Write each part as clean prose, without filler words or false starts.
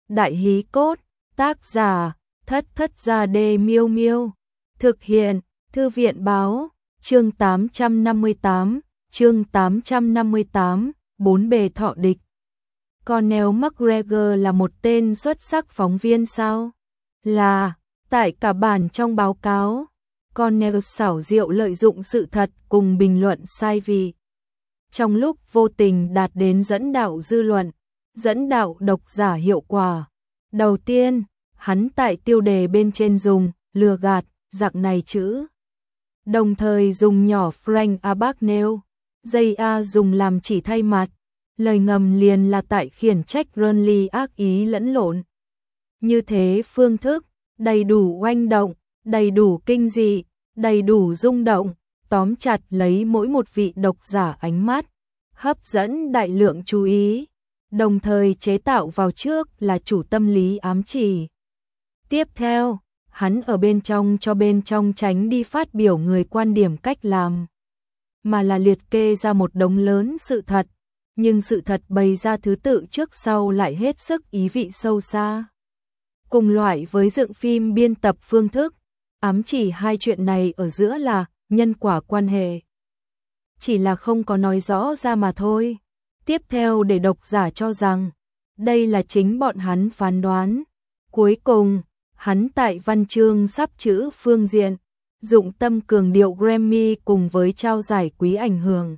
Đại hí cốt, tác giả, Thất Thất Gia Đê Miêu Miêu. Thực hiện, Thư viện báo, chương 858, bốn bề thọ địch. Conor McGregor là một tên xuất sắc phóng viên sao? Là, tại cả bản trong báo cáo, Conor xảo diệu lợi dụng sự thật cùng bình luận sai vì. Trong lúc vô tình đạt đến dẫn đạo dư luận, dẫn đạo độc giả hiệu quả. Đầu tiên, hắn tại tiêu đề bên trên dùng lừa gạt dạng này chữ. Đồng thời dùng nhỏ Frank Abagnale, JA dùng làm chỉ thay mặt. Lời ngầm liền là tại khiển trách Burnley ác ý lẫn lộn. Như thế phương thức, đầy đủ oanh động, đầy đủ kinh dị, đầy đủ rung động, tóm chặt lấy mỗi một vị độc giả ánh mắt, hấp dẫn đại lượng chú ý, đồng thời chế tạo vào trước là chủ tâm lý ám chỉ. Tiếp theo, hắn ở bên trong cho bên trong tránh đi phát biểu người quan điểm cách làm, mà là liệt kê ra một đống lớn sự thật, nhưng sự thật bày ra thứ tự trước sau lại hết sức ý vị sâu xa. Cùng loại với dựng phim biên tập phương thức, ám chỉ hai chuyện này ở giữa là nhân quả quan hệ. Chỉ là không có nói rõ ra mà thôi. Tiếp theo để độc giả cho rằng, đây là chính bọn hắn phán đoán. Cuối cùng, hắn tại văn chương sắp chữ phương diện, dụng tâm cường điệu Grammy cùng với trao giải quý ảnh hưởng.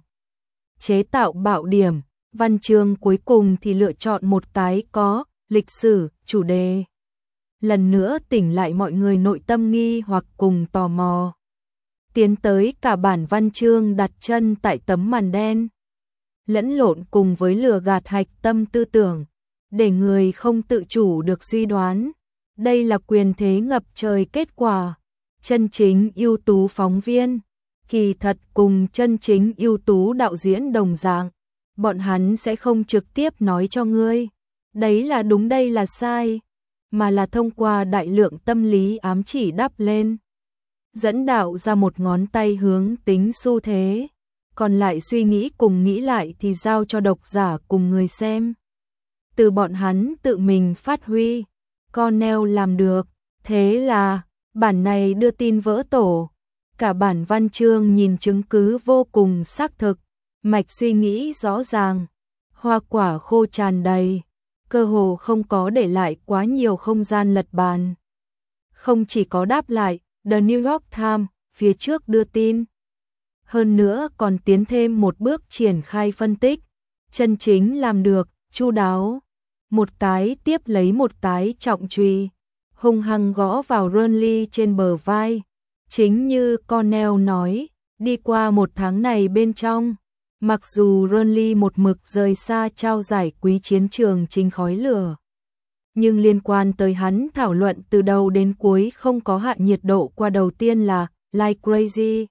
Chế tạo bạo điểm, văn chương cuối cùng thì lựa chọn một cái có lịch sử, chủ đề. Lần nữa tỉnh lại mọi người nội tâm nghi hoặc cùng tò mò. Tiến tới cả bản văn chương đặt chân tại tấm màn đen. Lẫn lộn cùng với lừa gạt hạch tâm tư tưởng, để người không tự chủ được suy đoán. Đây là quyền thế ngập trời kết quả. Chân chính ưu tú phóng viên, kỳ thật cùng chân chính ưu tú đạo diễn đồng dạng. Bọn hắn sẽ không trực tiếp nói cho ngươi, đấy là đúng đây là sai, mà là thông qua đại lượng tâm lý ám chỉ đắp lên. Dẫn đạo ra một ngón tay hướng tính xu thế, còn lại suy nghĩ cùng nghĩ lại thì giao cho độc giả cùng người xem. Từ bọn hắn tự mình phát huy, Conor làm được, thế là bản này đưa tin vỡ tổ. Cả bản văn chương nhìn chứng cứ vô cùng xác thực, mạch suy nghĩ rõ ràng, hoa quả khô tràn đầy, cơ hồ không có để lại quá nhiều không gian lật bàn. Không chỉ có đáp lại The New York Times phía trước đưa tin, hơn nữa còn tiến thêm một bước triển khai phân tích, chân chính làm được, chu đáo, một cái tiếp lấy một cái trọng chùy, hung hăng gõ vào Burnley trên bờ vai. Chính như Conor nói, đi qua một tháng này bên trong, mặc dù Burnley một mực rời xa trao giải quý chiến trường chính khói lửa, nhưng liên quan tới hắn thảo luận từ đầu đến cuối không có hạ nhiệt độ qua. Đầu tiên là Like Crazy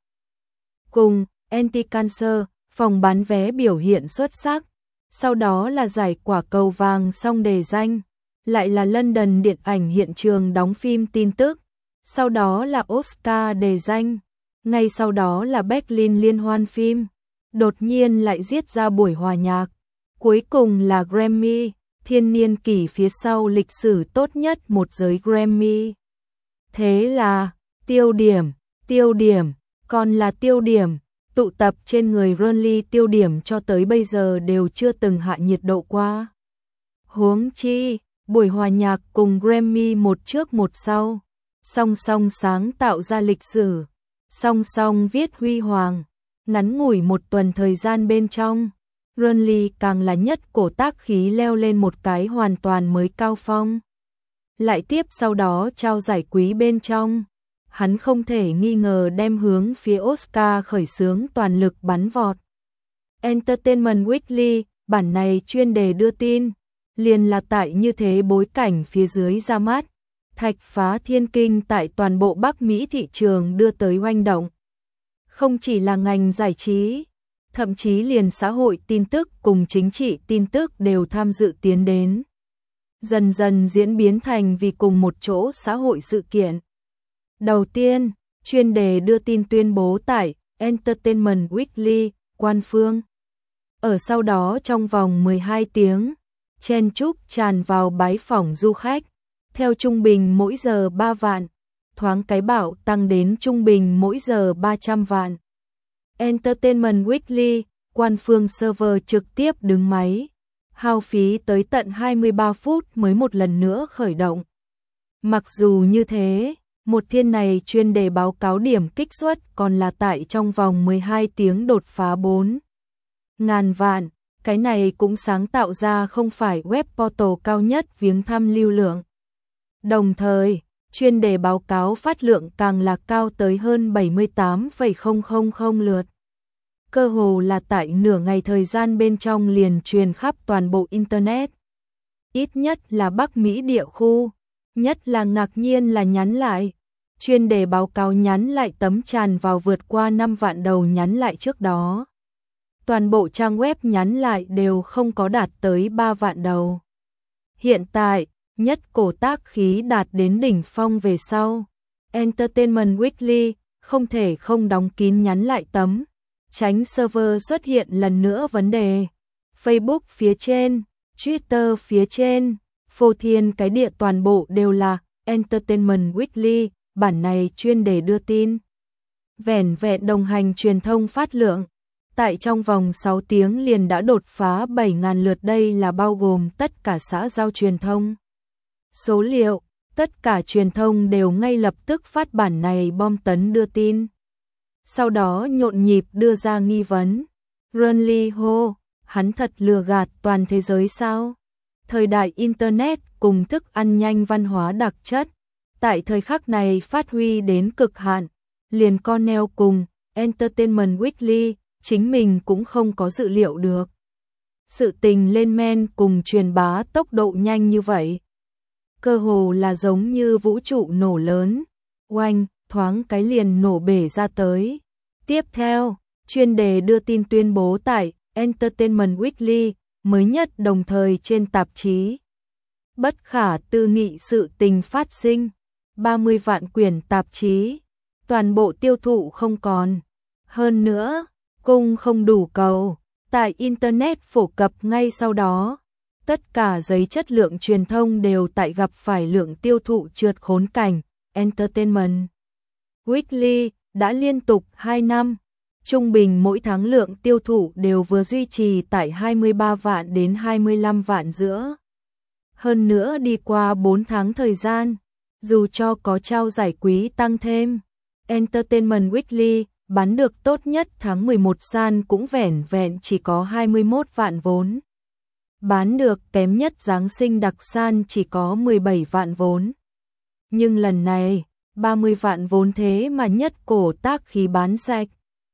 cùng Anti-Cancer, phòng bán vé biểu hiện xuất sắc, sau đó là giải quả cầu vàng song đề danh, lại là London điện ảnh hiện trường đóng phim tin tức, sau đó là Oscar đề danh, ngay sau đó là Berlin liên hoan phim, đột nhiên lại giết ra buổi hòa nhạc, cuối cùng là Grammy, thiên niên kỷ phía sau lịch sử tốt nhất một giới Grammy. Thế là, tiêu điểm, còn là tiêu điểm, tụ tập trên người Burnley tiêu điểm cho tới bây giờ đều chưa từng hạ nhiệt độ qua. Huống chi, buổi hòa nhạc cùng Grammy một trước một sau, song song sáng tạo ra lịch sử, song song viết huy hoàng, ngắn ngủi một tuần thời gian bên trong, Burnley càng là nhất cổ tác khí leo lên một cái hoàn toàn mới cao phong. Lại tiếp sau đó trao giải quý bên trong, hắn không thể nghi ngờ đem hướng phía Oscar khởi xướng toàn lực bắn vọt. Entertainment Weekly, bản này chuyên đề đưa tin, liền là tại như thế bối cảnh phía dưới ra mắt, thạch phá thiên kinh tại toàn bộ Bắc Mỹ thị trường đưa tới hoành động. Không chỉ là ngành giải trí, thậm chí liền xã hội tin tức cùng chính trị tin tức đều tham dự tiến đến. Dần dần diễn biến thành vì cùng một chỗ xã hội sự kiện. Đầu tiên, chuyên đề đưa tin tuyên bố tại Entertainment Weekly, quan phương. Ở sau đó trong vòng 12 tiếng, chen chúc tràn vào bái phỏng du khách, theo trung bình mỗi giờ 3 vạn, thoáng cái bão tăng đến trung bình mỗi giờ 300 vạn. Entertainment Weekly, quan phương server trực tiếp đứng máy, hao phí tới tận 23 phút mới một lần nữa khởi động. Mặc dù như thế, một thiên này chuyên đề báo cáo điểm kích suất còn là tại trong vòng 12 tiếng đột phá 4.000 vạn, cái này cũng sáng tạo ra không phải web portal cao nhất viếng thăm lưu lượng. Đồng thời, chuyên đề báo cáo phát lượng càng là cao tới hơn 78,000 lượt. Cơ hồ là tại nửa ngày thời gian bên trong liền truyền khắp toàn bộ Internet. Ít nhất là Bắc Mỹ địa khu, nhất là ngạc nhiên là nhắn lại. Chuyên đề báo cáo nhắn lại tấm tràn vào vượt qua 5 vạn đầu nhắn lại trước đó. Toàn bộ trang web nhắn lại đều không có đạt tới 3 vạn đầu. Hiện tại, nhất cổ tác khí đạt đến đỉnh phong về sau. Entertainment Weekly không thể không đóng kín nhắn lại tấm, tránh server xuất hiện lần nữa vấn đề. Facebook phía trên, Twitter phía trên, phô thiên cái địa toàn bộ đều là Entertainment Weekly, bản này chuyên để đưa tin. Vẻn vẹn đồng hành truyền thông phát lượng, tại trong vòng 6 tiếng liền đã đột phá 7.000 lượt, đây là bao gồm tất cả xã giao truyền thông. Số liệu, tất cả truyền thông đều ngay lập tức phát bản này bom tấn đưa tin. Sau đó nhộn nhịp đưa ra nghi vấn. Runli Ho, hắn thật lừa gạt toàn thế giới sao? Thời đại Internet cùng thức ăn nhanh văn hóa đặc chất, tại thời khắc này phát huy đến cực hạn, liền Cornell cùng Entertainment Weekly, chính mình cũng không có dự liệu được. Sự tình lên men cùng truyền bá tốc độ nhanh như vậy. Cơ hồ là giống như vũ trụ nổ lớn, oanh, thoáng cái liền nổ bể ra tới. Tiếp theo, chuyên đề đưa tin tuyên bố tại Entertainment Weekly, mới nhất đồng thời trên tạp chí. Bất khả tư nghị sự tình phát sinh, 30 vạn quyển tạp chí, toàn bộ tiêu thụ không còn. Hơn nữa, cung không đủ cầu, tại Internet phổ cập ngay sau đó. Tất cả giấy chất lượng truyền thông đều tại gặp phải lượng tiêu thụ trượt khốn cảnh. Entertainment Weekly đã liên tục 2 năm, trung bình mỗi tháng lượng tiêu thụ đều vừa duy trì tại 23 vạn đến 25 vạn giữa. Hơn nữa đi qua 4 tháng thời gian, dù cho có trao giải quý tăng thêm, Entertainment Weekly bán được tốt nhất tháng 11 san cũng vẻn vẹn chỉ có 21 vạn vốn. Bán được kém nhất Giáng sinh đặc san chỉ có 17 vạn vốn. Nhưng lần này, 30 vạn vốn thế mà nhất cổ tác khí bán sạch.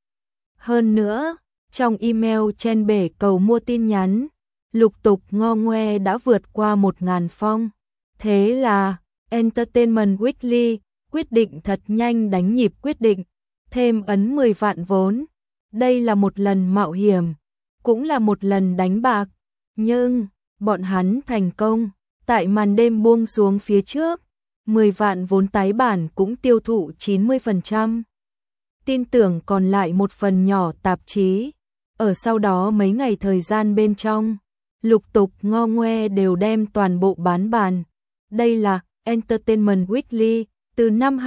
Hơn nữa, trong email trên bể cầu mua tin nhắn, lục tục ngo ngoe đã vượt qua 1.000 phong. Thế là, Entertainment Weekly quyết định thật nhanh đánh nhịp quyết định, thêm ấn 10 vạn vốn. Đây là một lần mạo hiểm, cũng là một lần đánh bạc. Nhưng, bọn hắn thành công, tại màn đêm buông xuống phía trước, 10 vạn vốn tái bản cũng tiêu thụ 90%. Tin tưởng còn lại một phần nhỏ tạp chí. Ở sau đó mấy ngày thời gian bên trong, lục tục ngo ngoe đều đem toàn bộ bán bàn. Đây là Entertainment Weekly, từ năm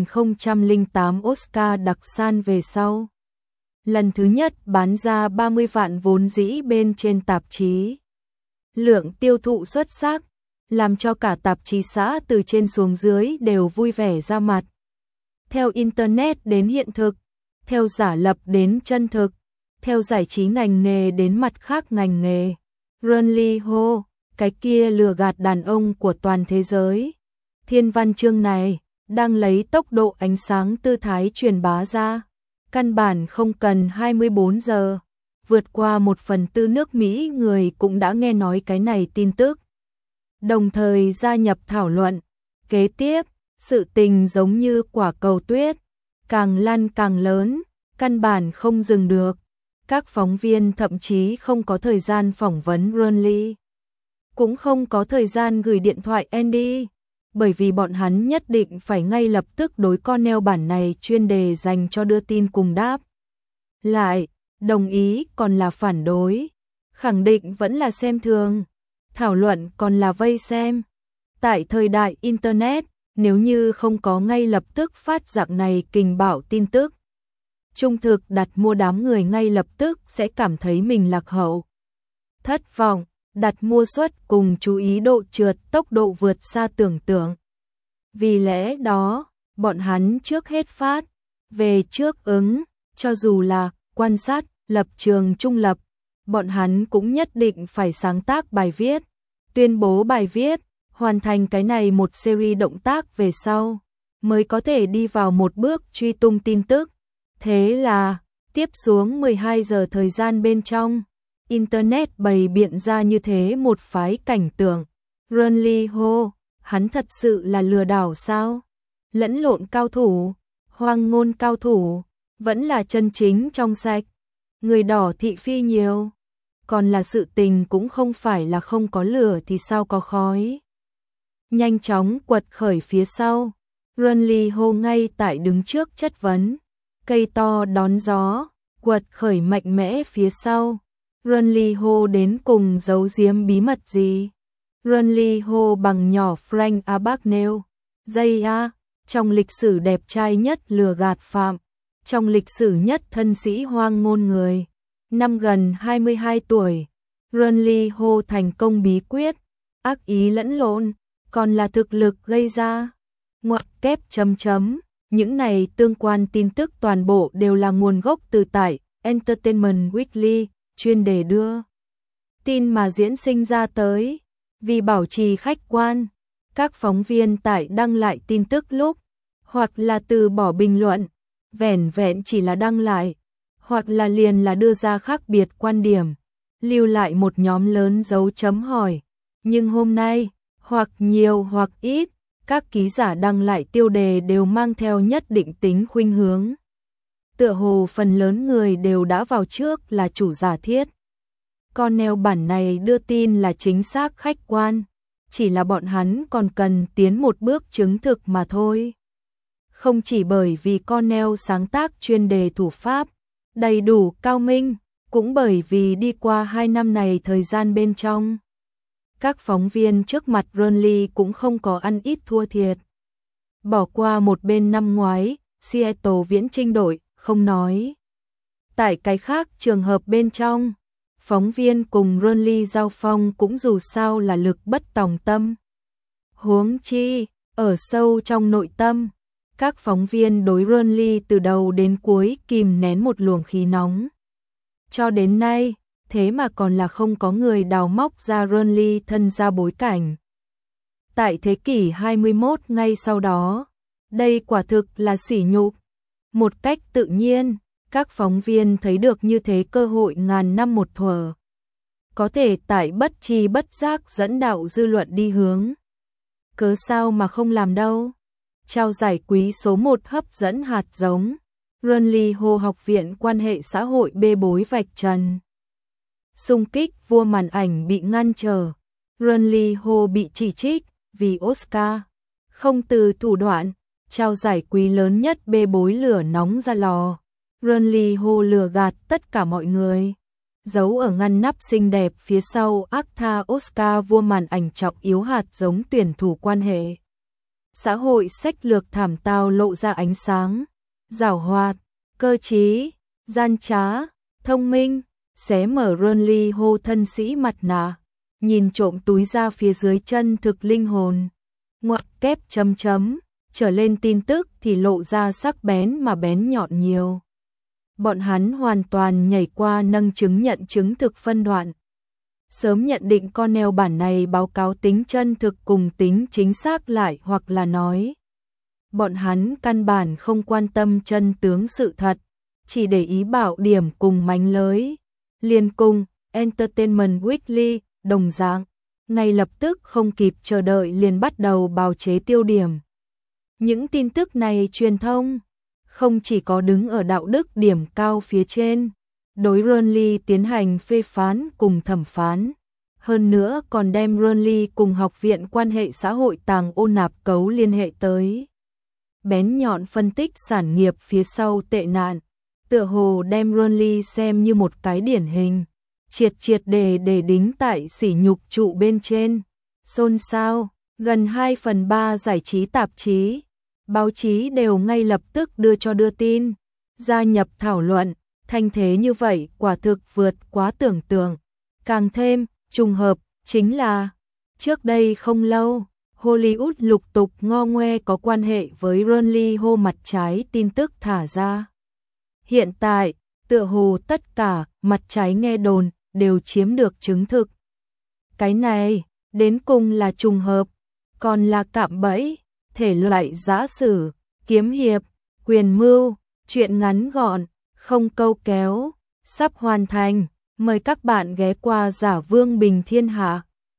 2008 Oscar đặc san về sau. Lần thứ nhất bán ra 30 vạn vốn dĩ bên trên tạp chí. Lượng tiêu thụ xuất sắc, làm cho cả tạp chí xã từ trên xuống dưới đều vui vẻ ra mặt. Theo Internet đến hiện thực, theo giả lập đến chân thực, theo giải trí ngành nghề đến mặt khác ngành nghề. Runli Ho, cái kia lừa gạt đàn ông của toàn thế giới. Thiên văn chương này, đang lấy tốc độ ánh sáng tư thái truyền bá ra. Căn bản không cần 24 giờ. Vượt qua 1/4 nước Mỹ người cũng đã nghe nói cái này tin tức. Đồng thời gia nhập thảo luận. Kế tiếp, sự tình giống như quả cầu tuyết, càng lăn càng lớn, căn bản không dừng được. Các phóng viên thậm chí không có thời gian phỏng vấn Runli, cũng không có thời gian gửi điện thoại Andy, bởi vì bọn hắn nhất định phải ngay lập tức đối Cornell bản này chuyên đề dành cho đưa tin cùng đáp lại, đồng ý còn là phản đối, khẳng định vẫn là xem thường. thảo luận còn là vây xem. Tại thời đại Internet, nếu như không có ngay lập tức phát dạng này kình bạo tin tức, trung thực đặt mua đám người ngay lập tức sẽ cảm thấy mình lạc hậu. Thất vọng, đặt mua suất cùng chú ý độ trượt tốc độ vượt xa tưởng tượng. Vì lẽ đó, bọn hắn trước hết phát về trước ứng, cho dù là quan sát, lập trường trung lập, bọn hắn cũng nhất định phải sáng tác bài viết, tuyên bố bài viết, hoàn thành cái này một series động tác về sau, mới có thể đi vào một bước truy tung tin tức. Thế là, tiếp xuống 12 giờ thời gian bên trong, Internet bày biện ra như thế một phái cảnh tượng. Runli hô, hắn thật sự là lừa đảo sao? Lẫn lộn cao thủ, hoang ngôn cao thủ, vẫn là chân chính trong sạch. Người đỏ thị phi nhiều, còn là sự tình cũng không phải là không có lửa thì sao có khói. Nhanh chóng quật khởi phía sau, Runli hô ngay tại đứng trước chất vấn. Cây to đón gió, quật khởi mạnh mẽ phía sau. Runli hô đến cùng giấu giếm bí mật gì? Runli hô bằng nhỏ Frank Abagnale. Dây a, trong lịch sử đẹp trai nhất lừa gạt phạm, trong lịch sử nhất thân sĩ hoang ngôn người. Năm gần 22 tuổi, Runli hô thành công bí quyết, ác ý lẫn lộn, còn là thực lực gây ra. Ngoặc kép chấm chấm. Những này tương quan tin tức toàn bộ đều là nguồn gốc từ tại Entertainment Weekly, chuyên đề đưa tin mà diễn sinh ra tới. Vì bảo trì khách quan, các phóng viên tại đăng lại tin tức lúc, hoặc là từ bỏ bình luận, vẻn vẹn chỉ là đăng lại, hoặc là liền là đưa ra khác biệt quan điểm, lưu lại một nhóm lớn dấu chấm hỏi. Nhưng hôm nay, hoặc nhiều hoặc ít, các ký giả đăng lại tiêu đề đều mang theo nhất định tính khuynh hướng. Tựa hồ phần lớn người đều đã vào trước là chủ giả thiết. Còn neo bản này đưa tin là chính xác khách quan, chỉ là bọn hắn còn cần tiến một bước chứng thực mà thôi. Không chỉ bởi vì con neo sáng tác chuyên đề thủ pháp, đầy đủ cao minh, cũng bởi vì đi qua 2 năm này thời gian bên trong. Các phóng viên trước mặt Runli cũng không có ăn ít thua thiệt. Bỏ qua một bên năm ngoái, Seattle viễn chinh đội, không nói. Tại cái khác trường hợp bên trong, phóng viên cùng Runli giao phong cũng dù sao là lực bất tòng tâm. Huống chi, ở sâu trong nội tâm, các phóng viên đối Runli từ đầu đến cuối kìm nén một luồng khí nóng. Cho đến nay, thế mà còn là không có người đào móc ra Runli thân ra bối cảnh. Tại thế kỷ 21 ngay sau đó, đây quả thực là sỉ nhục. Một cách tự nhiên, các phóng viên thấy được như thế cơ hội ngàn năm một thuở. Có thể tại bất tri bất giác dẫn đạo dư luận đi hướng. Cớ sao mà không làm đâu. Trao giải quý số 1 hấp dẫn hạt giống. Runli Hồ Học viện quan hệ xã hội bê bối vạch trần. Xung kích vua màn ảnh bị ngăn trở. Runli Hồ bị chỉ trích vì Oscar không từ thủ đoạn, trao giải quý lớn nhất bê bối lửa nóng ra lò. Runli Hồ lừa gạt tất cả mọi người. Giấu ở ngăn nắp xinh đẹp phía sau Acta Oscar vua màn ảnh trọng yếu hạt giống tuyển thủ quan hệ. Xã hội sách lược thảm tao lộ ra ánh sáng. Giảo hoạt, cơ trí, gian trá, thông minh, xé mở Runli Hồ thân sĩ mặt nạ, nhìn trộm túi ra phía dưới chân thực linh hồn. Ngoặc kép chấm chấm, trở lên tin tức thì lộ ra sắc bén mà bén nhọn nhiều. Bọn hắn hoàn toàn nhảy qua nâng chứng nhận chứng thực phân đoạn. Sớm nhận định con neo bản này báo cáo tính chân thực cùng tính chính xác lại hoặc là nói. Bọn hắn căn bản không quan tâm chân tướng sự thật, chỉ để ý bảo điểm cùng mánh lới. Liên cùng, Entertainment Weekly, đồng dạng, ngay lập tức không kịp chờ đợi liền bắt đầu bào chế tiêu điểm. Những tin tức này truyền thông, không chỉ có đứng ở đạo đức điểm cao phía trên, đối Runli tiến hành phê phán cùng thẩm phán, hơn nữa còn đem Runli cùng học viện quan hệ xã hội Tàng Ô Nạp Cấu liên hệ tới. Bén nhọn phân tích sản nghiệp phía sau tệ nạn, tựa hồ đem Runli xem như một cái điển hình, triệt triệt để đính tại sỉ nhục trụ bên trên. Xôn xao, gần 2/3 giải trí tạp chí, báo chí đều ngay lập tức đưa tin, gia nhập thảo luận, thanh thế như vậy quả thực vượt quá tưởng tượng. Càng thêm, trùng hợp, chính là, trước đây không lâu, Hollywood lục tục ngo ngoe có quan hệ với Ronnie hô mặt trái tin tức thả ra. Hiện tại, tựa hồ tất cả mặt trái nghe đồn đều chiếm được chứng thực. Cái này, đến cùng là trùng hợp, còn là cạm bẫy, thể loại giã sử, kiếm hiệp, quyền mưu, truyện ngắn gọn, không câu kéo, sắp hoàn thành. Mời các bạn ghé qua Giả Vương Bình Thiên Hạ.